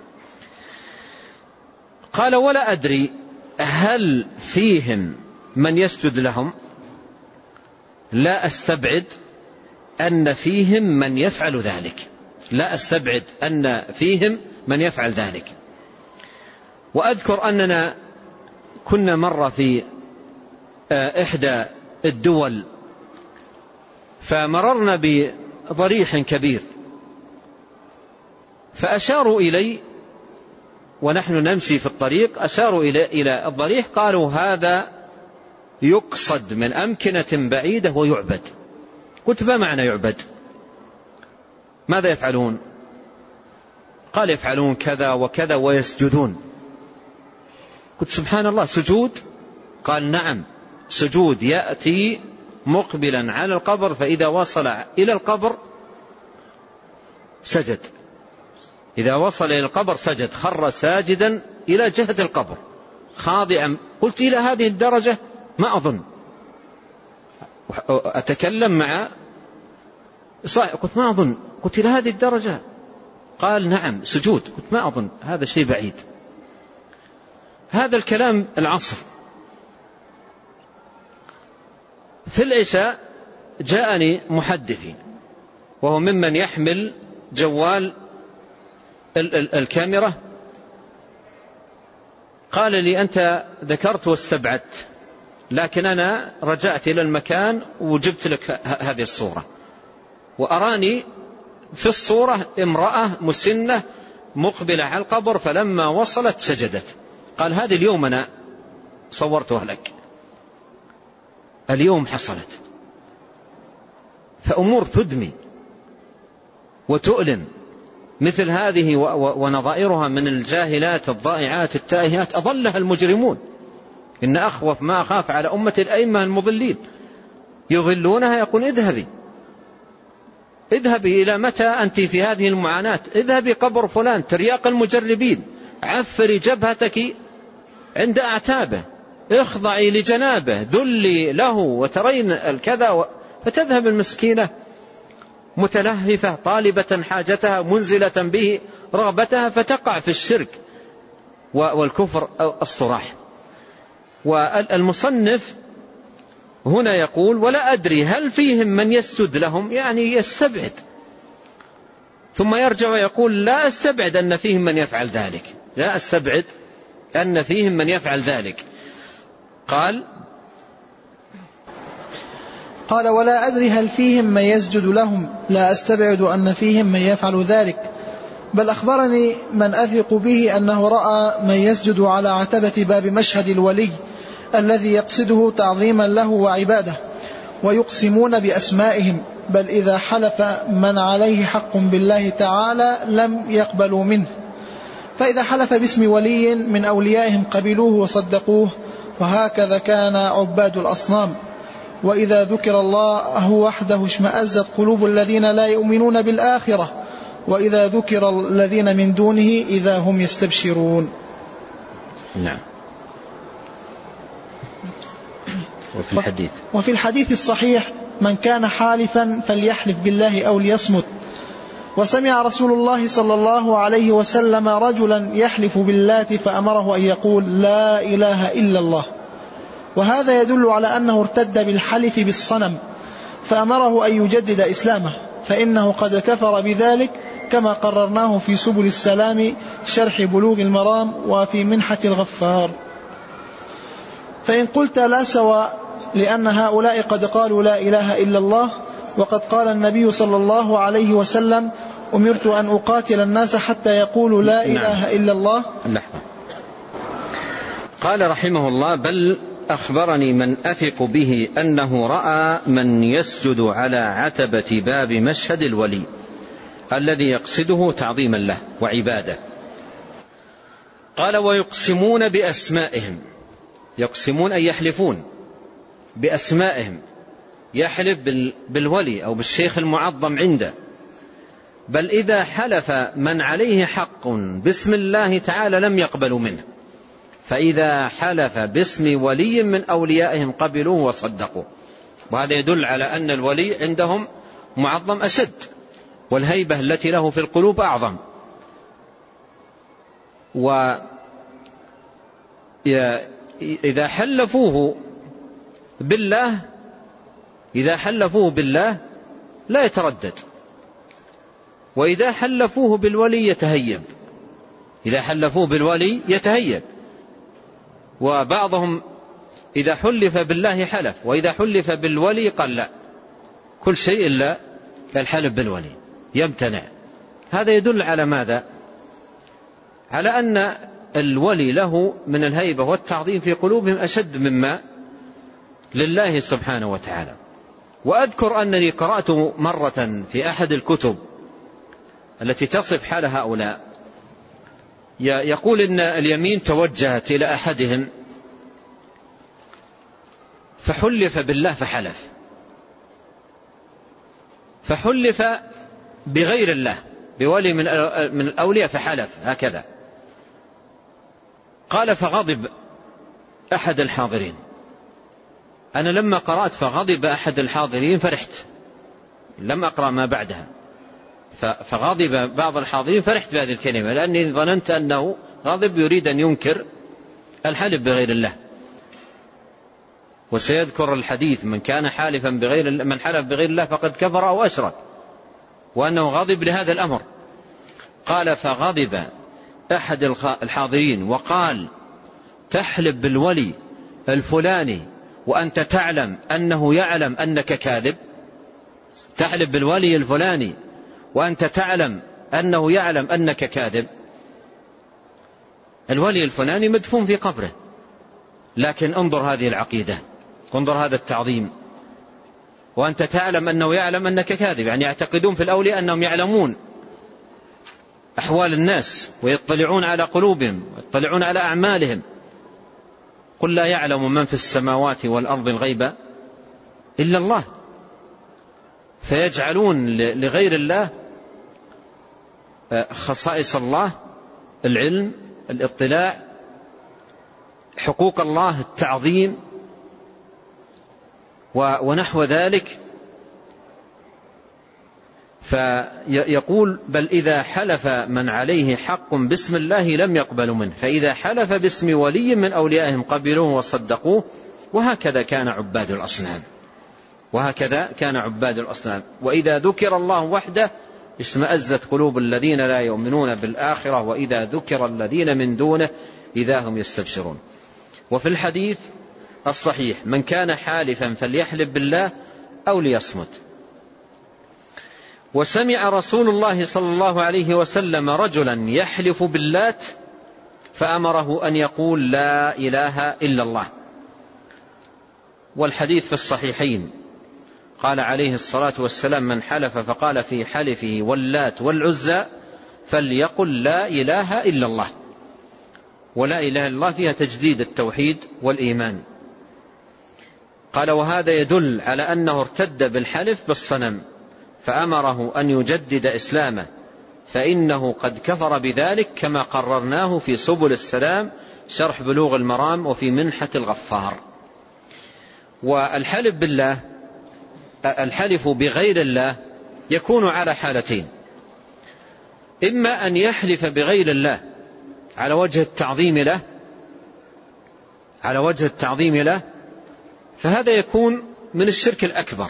قال: ولا أدري هل فيهم من يسجد لهم، لا أستبعد أن فيهم من يفعل ذلك، لا أستبعد أن فيهم من يفعل ذلك. وأذكر أننا كنا مرة في إحدى الدول، فمررنا بضريح كبير، فأشاروا إلي ونحن نمشي في الطريق، أشاروا إلى الضريح، قالوا: هذا يقصد من أمكنة بعيدة ويعبد. قلت: ما معنى يعبد؟ ماذا يفعلون؟ قال: يفعلون كذا وكذا ويسجدون. قلت: سبحان الله، سجود؟ قال: نعم، سجود يأتي مقبلا على القبر، فإذا وصل إلى القبر سجد، إذا وصل إلى القبر سجد، خر ساجدا إلى جهة القبر خاضعا. قلت: إلى هذه الدرجة؟ ما أظن. أتكلم مع صاحب، قلت: ما أظن. قلت: إلى هذه الدرجة؟ قال: نعم، سجود. قلت: ما أظن، هذا شيء بعيد. هذا الكلام العصر. في العشاء جاءني محدثي، وهو ممن يحمل جوال الكاميرا، قال لي: أنت ذكرت واستبعدت، لكن أنا رجعت إلى المكان وجبت لك هذه الصورة، وأراني في الصورة امرأة مسنة مقبلة على القبر، فلما وصلت سجدت. قال: هذه اليوم أنا صورتها لك، اليوم حصلت. فأمور تدمي وتؤلم مثل هذه ونظائرها من الجاهلات الضائعات التائهات أضلها المجرمون. إن أخوف ما أخاف على أمة الأئمة المضلين، يضلونها يقول: اذهبي اذهبي إلى متى أنت في هذه المعاناة؟ اذهبي قبر فلان ترياق المجربين، عفري جبهتك عند أعتابه، اخضعي لجنابه، ذلي له وترين الكذا و... فتذهب المسكينة متلهفة طالبة حاجتها منزلة به رغبتها، فتقع في الشرك والكفر الصراح. والمصنف هنا يقول: ولا أدري هل فيهم من يسجد لهم، يعني يستبعد، ثم يرجع ويقول: لا أستبعد أن فيهم من يفعل ذلك، لا أستبعد أن فيهم من يفعل ذلك. قال قال ولا أدري هل فيهم من يسجد لهم، لا أستبعد أن فيهم من يفعل ذلك، بل أخبرني من أثق به أنه رأى من يسجد على عتبة باب مشهد الولي الذي يقصده تعظيما له وعباده، ويقسمون بأسمائهم، بل إذا حلف من عليه حق بالله تعالى لم يقبلوا منه، فإذا حلف باسم ولي من أوليائهم قبلوه وصدقوه، وهكذا كان عباد الأصنام. وإذا ذكر الله وحده اشمأزت قلوب الذين لا يؤمنون بالآخرة، وإذا ذكر الذين من دونه إذا هم يستبشرون. نعم. وفي الحديث وفي الحديث الصحيح: من كان حالفا فليحلف بالله أو ليصمت. وسمع رسول الله صلى الله عليه وسلم رجلا يحلف باللات فأمره أن يقول: لا إله إلا الله. وهذا يدل على أنه ارتد بالحلف بالصنم، فأمره أن يجدد إسلامه، فإنه قد كفر بذلك، كما قررناه في سبل السلام شرح بلوغ المرام وفي منحة الغفار. فإن قلت لا سواء، لأن هؤلاء قد قالوا لا إله إلا الله، وقد قال النبي صلى الله عليه وسلم: أمرت أن أقاتل الناس حتى يقولوا لا إله إلا الله. اللحظة. قال رحمه الله: بل أخبرني من أثق به أنه رأى من يسجد على عتبة باب مشهد الولي الذي يقصده تعظيما له وعباده. قال: ويقسمون بأسمائهم، يقسمون أي يحلفون بأسمائهم، يحلف بالولي أو بالشيخ المعظم عنده. بل إذا حلف من عليه حق باسم الله تعالى لم يقبلوا منه، فإذا حلف باسم ولي من أوليائهم قبلوه وصدقوه. وهذا يدل على أن الولي عندهم معظم أشد، والهيبة التي له في القلوب أعظم. وإذا حلفوه بالله إذا حلفوه بالله لا يتردد، وإذا حلفوه بالولي يتهيب، إذا حلفوه بالولي يتهيب. وبعضهم إذا حلف بالله حلف، وإذا حلف بالولي قال لا، كل شيء إلا الحلف بالولي يمتنع. هذا يدل على ماذا؟ على أن الولي له من الهيبة والتعظيم في قلوبهم أشد مما لله سبحانه وتعالى. وأذكر أنني قرأت مرة في أحد الكتب التي تصف حال هؤلاء، يقول إن اليمين توجهت إلى أحدهم فحلف بالله فحلف، فحلف بغير الله بولي من الأولياء فحلف هكذا. قال: فغضب أحد الحاضرين. أنا لما قرأت فغضب أحد الحاضرين فرحت، لم أقرأ ما بعدها، فغضب بعض الحاضرين فرحت بهذه الكلمة، لأني ظننت أنه غضب يريد أن ينكر الحلف بغير الله. وسيذكر الحديث: من كان حالفا بغير من حلف بغير الله فقد كفر أو أشرك، وأنه غضب لهذا الأمر. قال: فغضب أحد الحاضرين وقال: تحلف بالولي الفلاني وأنت تعلم أنه يعلم أنك كاذب؟ تحلف بالولي الفلاني وأنت تعلم أنه يعلم أنك كاذب؟ الولي الفلاني مدفون في قبره، لكن انظر هذه العقيدة، انظر هذا التعظيم، وأنت تعلم أنه يعلم أنك كاذب. يعني يعتقدون في الأولياء أنهم يعلمون أحوال الناس ويطلعون على قلوبهم ويطلعون على أعمالهم. قل لا يعلم من في السماوات والأرض الغيب إلا الله. فيجعلون لغير الله خصائص الله، العلم، الاطلاع، حقوق الله، التعظيم ونحو ذلك. فيقول: بل إذا حلف من عليه حق باسم الله لم يقبل منه، فإذا حلف باسم ولي من أوليائهم قبلوه وصدقوه. وهكذا كان عباد الأصنام وهكذا كان عباد الأصنام وإذا ذكر الله وحده اشمأزت قلوب الذين لا يؤمنون بالآخرة وإذا ذكر الذين من دونه إذا هم يستبشرون. وفي الحديث الصحيح: من كان حالفا فليحلف بالله أو ليصمت. وسمع رسول الله صلى الله عليه وسلم رجلا يحلف باللات فأمره أن يقول: لا إله إلا الله. والحديث في الصحيحين قال عليه الصلاة والسلام: من حلف فقال في حلفه واللات والعزى فليقل لا إله إلا الله. ولا إله إلا الله فيها تجديد التوحيد والإيمان. قال: وهذا يدل على أنه ارتد بالحلف بالصنم فأمره أن يجدد إسلامه فإنه قد كفر بذلك كما قررناه في سبل السلام شرح بلوغ المرام وفي منحة الغفار. والحلف بالله الحلف بغير الله يكون على حالتين: إما أن يحلف بغير الله على وجه التعظيم له على وجه التعظيم له فهذا يكون من الشرك الأكبر،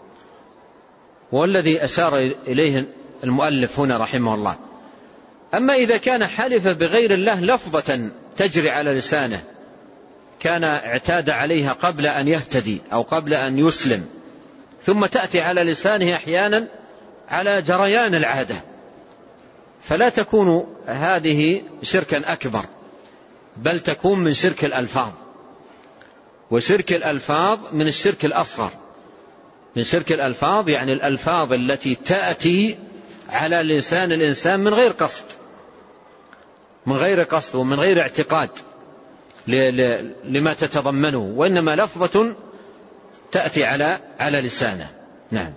والذي أشار إليه المؤلف هنا رحمه الله. أما إذا كان حلف بغير الله لفظة تجري على لسانه كان اعتاد عليها قبل أن يهتدي أو قبل أن يسلم، ثم تأتي على لسانه أحيانا على جريان العادة، فلا تكون هذه شركا أكبر، بل تكون من شرك الألفاظ. وشرك الألفاظ من الشرك الأصغر. من شرك الألفاظ يعني الألفاظ التي تأتي على لسان الإنسان من غير قصد من غير قصد ومن غير اعتقاد لما تتضمنه، وإنما لفظة تأتي على على لسانه. نعم.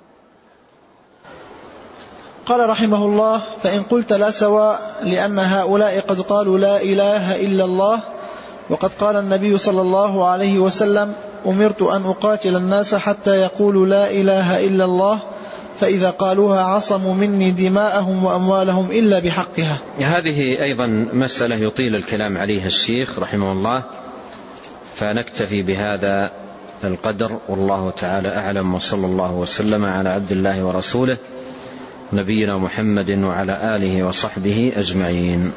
قال رحمه الله: فإن قلت لا سواء، لأن هؤلاء قد قالوا لا إله إلا الله، وقد قال النبي صلى الله عليه وسلم: أمرت أن أقاتل الناس حتى يقولوا لا إله إلا الله، فإذا قالوها عصموا مني دماءهم وأموالهم إلا بحقها. هذه أيضا مسألة يطيل الكلام عليها الشيخ رحمه الله، فنكتفي بهذا القدر، والله تعالى أعلم، وصلى الله وسلم على عبد الله ورسوله نبينا محمد وعلى آله وصحبه أجمعين.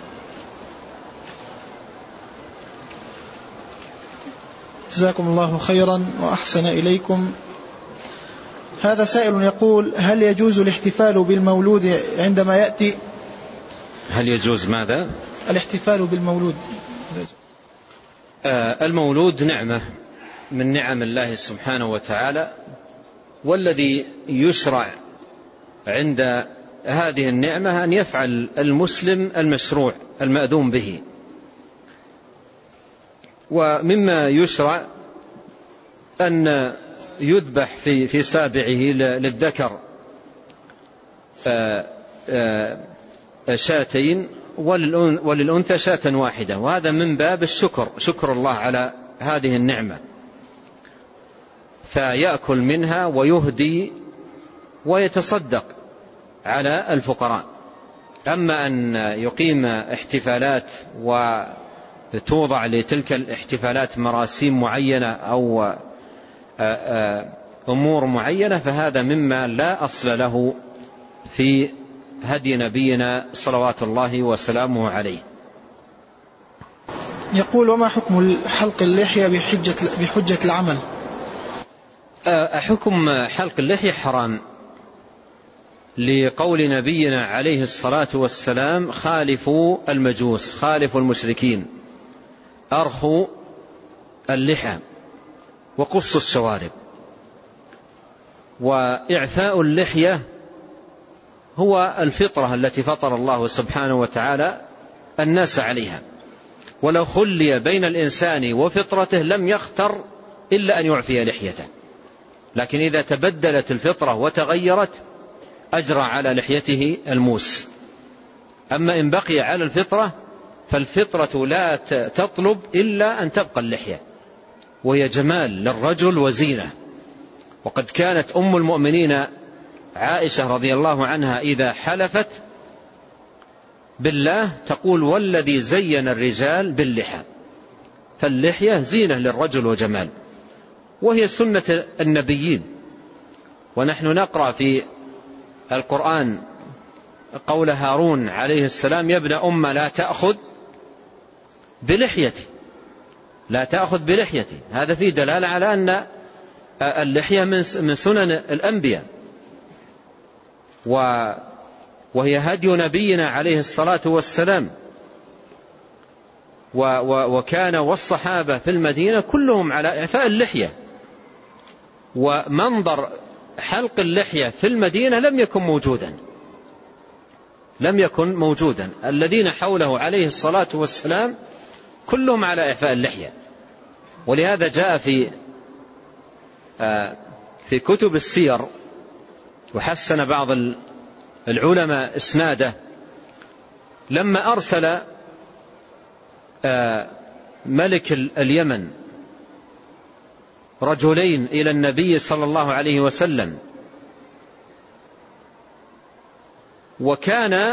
جزاكم الله خيرا وأحسن إليكم. هذا سائل يقول: هل يجوز الاحتفال بالمولود عندما يأتي؟ هل يجوز ماذا؟ الاحتفال بالمولود. آه المولود نعمة من نعم الله سبحانه وتعالى، والذي يشرع عند هذه النعمة أن يفعل المسلم المشروع المأذون به. ومما يشرع أن يذبح في في سابعه للذكر شاتين وللأنثى شاة واحدة، وهذا من باب الشكر، شكر الله على هذه النعمة، فيأكل منها ويهدي ويتصدق على الفقراء. أما أن يقيم احتفالات وتوضع لتلك الاحتفالات مراسيم معينة أو أمور معينة فهذا مما لا أصل له في هدي نبينا صلوات الله وسلامه عليه. يقول: وما حكم حلق اللحية بحجة, بحجة العمل؟ حكم حلق اللحية حرام، لقول نبينا عليه الصلاة والسلام: خالفوا المجوس، خالفوا المشركين، أرخوا اللحى وقصوا الشوارب. وإعفاء اللحية هو الفطرة التي فطر الله سبحانه وتعالى الناس عليها، ولو خلي بين الإنسان وفطرته لم يختر إلا أن يعفي لحيته، لكن إذا تبدلت الفطرة وتغيرت أجرى على لحيته الموس. أما إن بقي على الفطرة فالفطرة لا تطلب إلا أن تبقى اللحية، وهي جمال للرجل وزينة. وقد كانت أم المؤمنين عائشة رضي الله عنها إذا حلفت بالله تقول والذي زين الرجال باللحى، فاللحية زينة للرجل وجمال، وهي سنة النبيين. ونحن نقرأ في القرآن قول هارون عليه السلام: يا ابن أم لا تأخذ بلحيتي، لا تأخذ بلحيتي. هذا فيه دلالة على أن اللحية من سنن الأنبياء، وهي هدي نبينا عليه الصلاة والسلام. وكان والصحابة في المدينة كلهم على إعفاء اللحية، ومنظر حلق اللحية في المدينة لم يكن موجودا لم يكن موجودا الذين حوله عليه الصلاة والسلام كلهم على إعفاء اللحية. ولهذا جاء في في كتب السير، وحسن بعض العلماء إسناده، لما أرسل ملك اليمن رجلين إلى النبي صلى الله عليه وسلم، وكان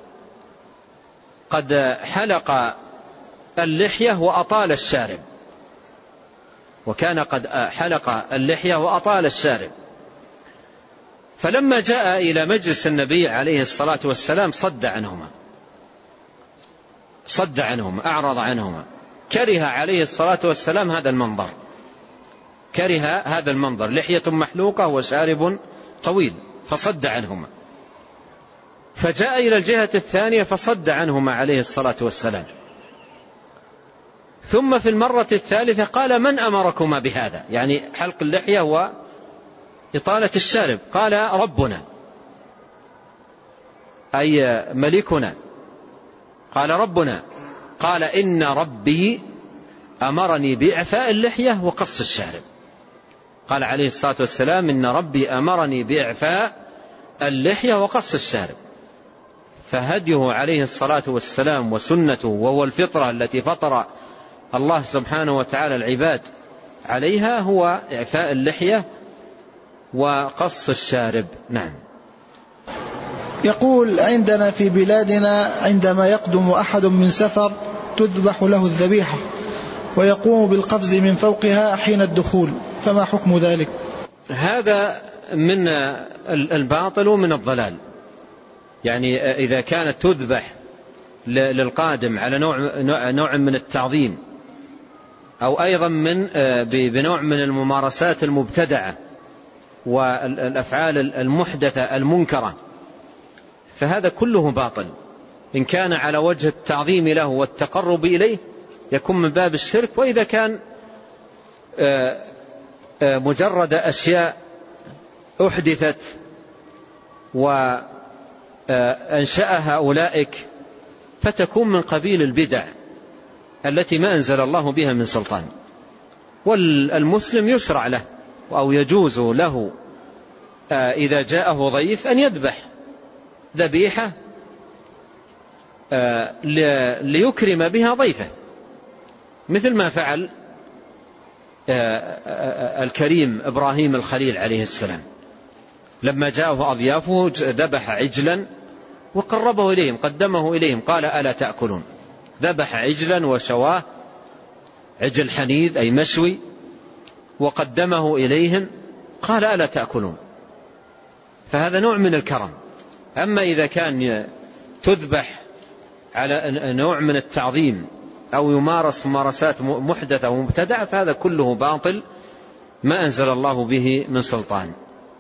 قد حلق اللحية وأطال الشارب وكان قد حلق اللحية وأطال الشارب فلما جاء إلى مجلس النبي عليه الصلاة والسلام صد عنهما صد عنهما أعرض عنهما. كره عليه الصلاة والسلام هذا المنظر كره هذا المنظر لحية محلوقة وشارب طويل، فصد عنهما. فجاء إلى الجهة الثانية فصد عنهما عليه الصلاة والسلام. ثم في المرة الثالثة قال: من أمركما بهذا؟ يعني حلق اللحية وإطالة الشارب. قال: ربنا، أي ملكنا. قال: ربنا. قال: إن ربي أمرني بإعفاء اللحية وقص الشارب. قال عليه الصلاة والسلام: إن ربي أمرني بإعفاء اللحية وقص الشارب. فهديه عليه الصلاة والسلام وسنته، وهو الفطرة التي فطر الله سبحانه وتعالى العباد عليها، هو إعفاء اللحية وقص الشارب. نعم. يقول: عندنا في بلادنا عندما يقدم أحد من سفر تذبح له الذبيحة ويقوم بالقفز من فوقها حين الدخول، فما حكم ذلك؟ هذا من الباطل ومن الضلال. يعني إذا كانت تذبح للقادم على نوع نوع من التعظيم، أو أيضا من بنوع من الممارسات المبتدعة والأفعال المحدثة المنكرة، فهذا كله باطل. إن كان على وجه التعظيم له والتقرب إليه يكون من باب الشرك. وإذا كان مجرد أشياء أحدثت وأنشأها أولئك فتكون من قبيل البدع التي ما أنزل الله بها من سلطان. والمسلم يشرع له أو يجوز له إذا جاءه ضيف أن يذبح ذبيحة ليكرم بها ضيفه، مثل ما فعل الكريم إبراهيم الخليل عليه السلام لما جاءه أضيافه ذبح عجلا وقربه إليهم، قدمه إليهم، قال: ألا تأكلون؟ ذبح عجلا وشواه، عجل حنيذ أي مشوي، وقدمه إليهم، قال: ألا تأكلون؟ فهذا نوع من الكرم. أما إذا كان تذبح على نوع من التعظيم أو يمارس ممارسات محدثة ومبتدعة فهذا كله باطل ما أنزل الله به من سلطان.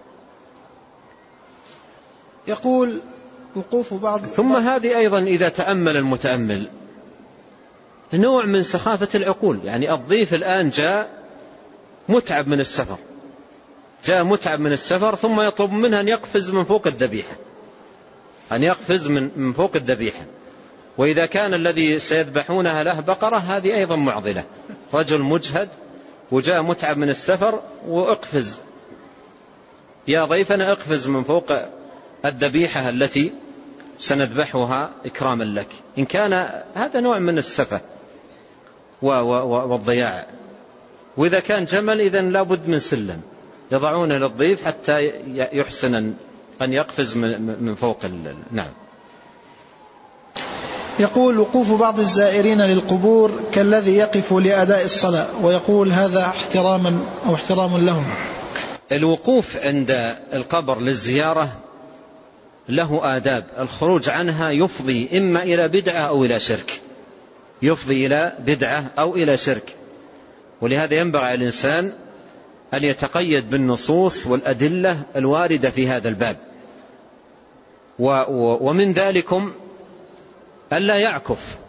يقول: وقوف بعض ثم هذه أيضا إذا تأمل المتأمل نوع من سخافة العقول. يعني الضيف الآن جاء متعب من السفر جاء متعب من السفر ثم يطلب منه أن يقفز من فوق الذبيحة أن يقفز من فوق الذبيحة. وإذا كان الذي سيذبحونها له بقرة هذه أيضا معضلة. رجل مجهد وجاء متعب من السفر وأقفز يا ضيفنا اقفز من فوق الذبيحة التي سنذبحها إكراما لك. إن كان هذا نوع من السفة والضياع. وإذا كان جمل إذن لابد من سلم يضعون للضيف حتى يحسن أن يقفز من فوق. نعم. يقول: وقوف بعض الزائرين للقبور كالذي يقف لأداء الصلاة، ويقول هذا احتراما أو احترام لهم. الوقوف عند القبر للزيارة له آداب، الخروج عنها يفضي إما إلى بدعة أو إلى شرك، يفضي إلى بدعة أو إلى شرك. ولهذا ينبغي على الإنسان أن يتقيد بالنصوص والأدلة الواردة في هذا الباب. ومن ذلكم ألا يعكف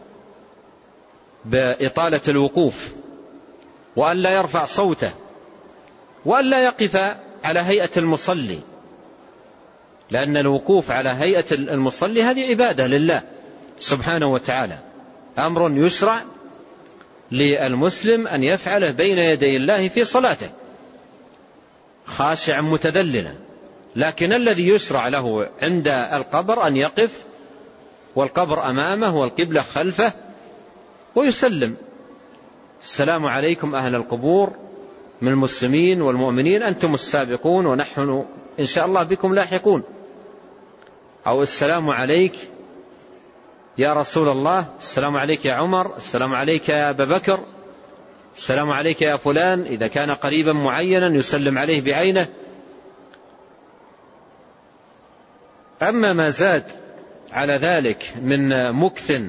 بإطالة الوقوف، وألا يرفع صوته، وألا يقف على هيئة المصلي، لأن الوقوف على هيئة المصلي هذه عبادة لله سبحانه وتعالى، أمر يشرع للمسلم أن يفعله بين يدي الله في صلاته خاشعا متذللا. لكن الذي يشرع له عند القبر أن يقف والقبر أمامه والقبلة خلفه ويسلم: السلام عليكم أهل القبور من المسلمين والمؤمنين، أنتم السابقون ونحن إن شاء الله بكم لاحقون. أو السلام عليك يا رسول الله، السلام عليك يا عمر، السلام عليك يا أبا بكر، السلام عليك يا فلان. إذا كان قريبا معينا يسلم عليه بعينه. أما ما زاد على ذلك من مكث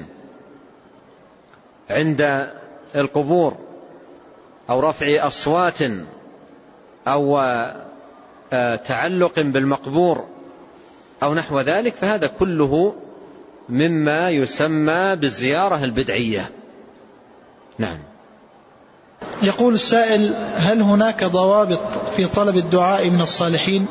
عند القبور أو رفع أصوات أو تعلق بالمقبور أو نحو ذلك، فهذا كله مما يسمى بالزيارة البدعية. نعم. يقول السائل: هل هناك ضوابط في طلب الدعاء من الصالحين؟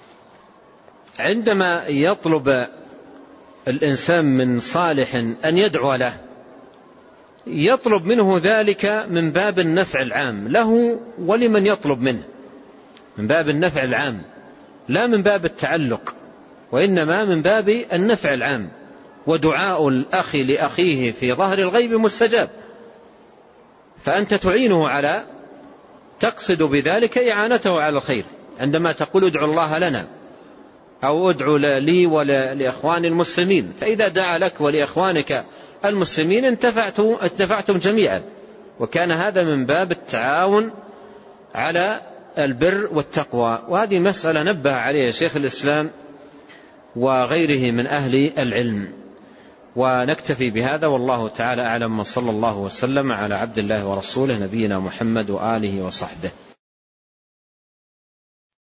عندما يطلب الإنسان من صالح أن يدعو له، يطلب منه ذلك من باب النفع العام له ولمن يطلب منه، من باب النفع العام لا من باب التعلق، وإنما من باب النفع العام. ودعاء الأخ لأخيه في ظهر الغيب مستجاب، فأنت تعينه على تقصد بذلك إعانته على الخير. عندما تقول ادعو الله لنا أو ادعو لي ولإخوان المسلمين، فإذا دعا لك ولإخوانك المسلمين انتفعتم, انتفعتم جميعا. وكان هذا من باب التعاون على البر والتقوى. وهذه مسألة نبه عليها شيخ الإسلام وغيره من أهل العلم. ونكتفي بهذا والله تعالى أعلم، وصلى الله وسلم على عبد الله ورسوله نبينا محمد وآله وصحبه.